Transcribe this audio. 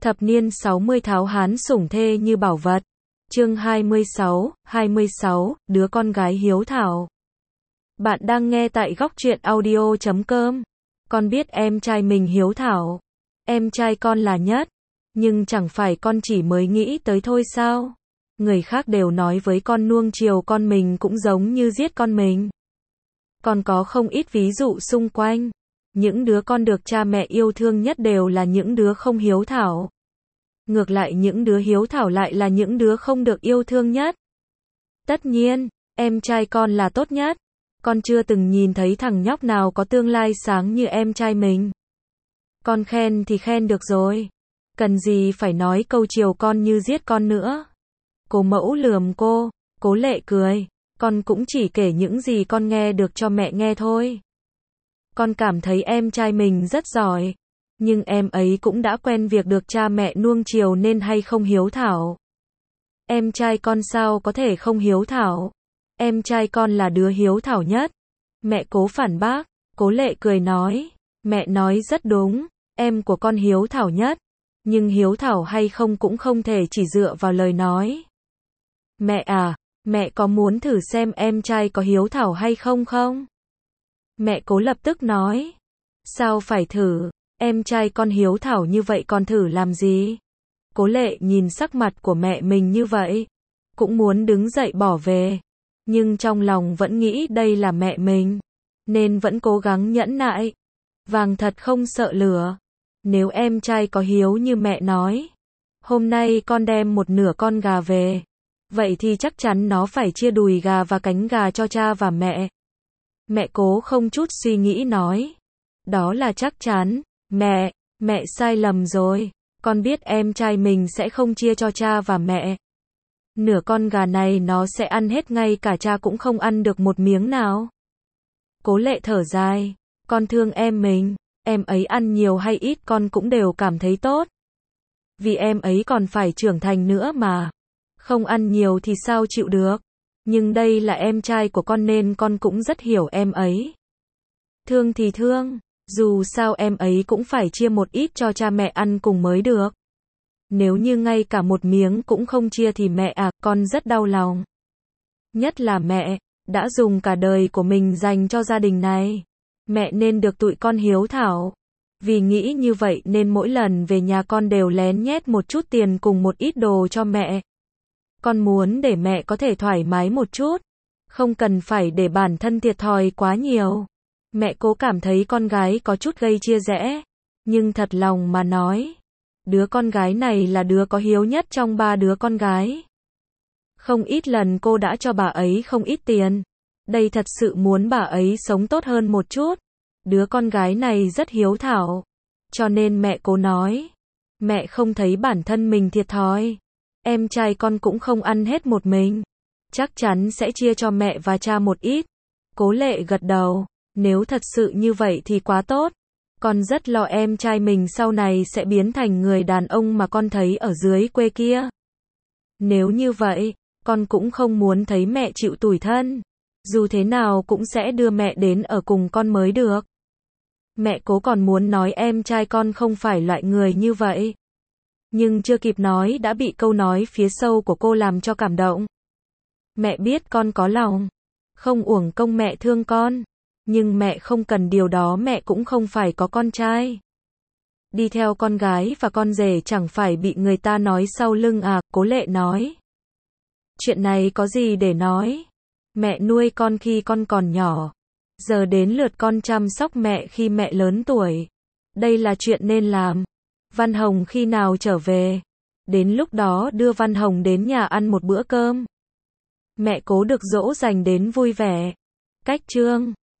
Thập niên 60 tháo hán sủng thê như bảo vật. Chương 26, đứa con gái hiếu thảo. Bạn đang nghe tại góc truyện audio.com. Con biết em trai mình hiếu thảo. Em trai con là nhất. Nhưng chẳng phải con chỉ mới nghĩ tới thôi sao? Người khác đều nói với con nuông chiều con mình cũng giống như giết con mình. Còn có không ít ví dụ xung quanh. Những đứa con được cha mẹ yêu thương nhất đều là những đứa không hiếu thảo. Ngược lại những đứa hiếu thảo lại là những đứa không được yêu thương nhất. Tất nhiên, em trai con là tốt nhất. Con chưa từng nhìn thấy thằng nhóc nào có tương lai sáng như em trai mình. Con khen thì khen được rồi. Cần gì phải nói câu chiều con như giết con nữa. Cố mẫu lườm cô, Cố Lệ cười. Con cũng chỉ kể những gì con nghe được cho mẹ nghe thôi. Con cảm thấy em trai mình rất giỏi. Nhưng em ấy cũng đã quen việc được cha mẹ nuông chiều nên hay không hiếu thảo. Em trai con sao có thể không hiếu thảo? Em trai con là đứa hiếu thảo nhất. Mẹ Cố phản bác. Cố Lệ cười nói. Mẹ nói rất đúng. Em của con hiếu thảo nhất. Nhưng hiếu thảo hay không cũng không thể chỉ dựa vào lời nói. Mẹ à, mẹ có muốn thử xem em trai có hiếu thảo hay không không? Mẹ Cố lập tức nói. Sao phải thử? Em trai con hiếu thảo như vậy còn thử làm gì? Cố Lệ nhìn sắc mặt của mẹ mình như vậy, cũng muốn đứng dậy bỏ về. Nhưng trong lòng vẫn nghĩ đây là mẹ mình, nên vẫn cố gắng nhẫn nại. Vàng thật không sợ lửa. Nếu em trai có hiếu như mẹ nói, hôm nay con đem một nửa con gà về, vậy thì chắc chắn nó phải chia đùi gà và cánh gà cho cha và mẹ. Mẹ Cố không chút suy nghĩ nói. Đó là chắc chắn. Mẹ sai lầm rồi. Con biết em trai mình sẽ không chia cho cha và mẹ. Nửa con gà này nó sẽ ăn hết, ngay cả cha cũng không ăn được một miếng nào. Cố Lệ thở dài. Con thương em mình. Em ấy ăn nhiều hay ít con cũng đều cảm thấy tốt. Vì em ấy còn phải trưởng thành nữa mà. Không ăn nhiều thì sao chịu được. Nhưng đây là em trai của con nên con cũng rất hiểu em ấy. Thương thì thương. Dù sao em ấy cũng phải chia một ít cho cha mẹ ăn cùng mới được. Nếu như ngay cả một miếng cũng không chia thì mẹ à, con rất đau lòng. Nhất là mẹ, đã dùng cả đời của mình dành cho gia đình này. Mẹ nên được tụi con hiếu thảo. Vì nghĩ như vậy nên mỗi lần về nhà con đều lén nhét một chút tiền cùng một ít đồ cho mẹ. Con muốn để mẹ có thể thoải mái một chút. Không cần phải để bản thân thiệt thòi quá nhiều. Mẹ Cố cảm thấy con gái có chút gây chia rẽ. Nhưng thật lòng mà nói, đứa con gái này là đứa có hiếu nhất trong 3 đứa con gái. Không ít lần cô đã cho bà ấy không ít tiền. Đây thật sự muốn bà ấy sống tốt hơn một chút. Đứa con gái này rất hiếu thảo. Cho nên mẹ Cố nói. Mẹ không thấy bản thân mình thiệt thòi. Em trai con cũng không ăn hết một mình. Chắc chắn sẽ chia cho mẹ và cha một ít. Cố Lệ gật đầu. Nếu thật sự như vậy thì quá tốt. Con rất lo em trai mình sau này sẽ biến thành người đàn ông mà con thấy ở dưới quê kia. Nếu như vậy, con cũng không muốn thấy mẹ chịu tủi thân. Dù thế nào cũng sẽ đưa mẹ đến ở cùng con mới được. Mẹ Cố còn muốn nói em trai con không phải loại người như vậy. Nhưng chưa kịp nói đã bị câu nói phía sau của cô làm cho cảm động. Mẹ biết con có lòng. Không uổng công mẹ thương con. Nhưng mẹ không cần điều đó, mẹ cũng không phải có con trai. Đi theo con gái và con rể chẳng phải bị người ta nói sau lưng à, Cố Lệ nói. Chuyện này có gì để nói. Mẹ nuôi con khi con còn nhỏ. Giờ đến lượt con chăm sóc mẹ khi mẹ lớn tuổi. Đây là chuyện nên làm. Văn Hồng khi nào trở về? Đến lúc đó đưa Văn Hồng đến nhà ăn một bữa cơm. Mẹ Cố được dỗ dành đến vui vẻ. Cách chương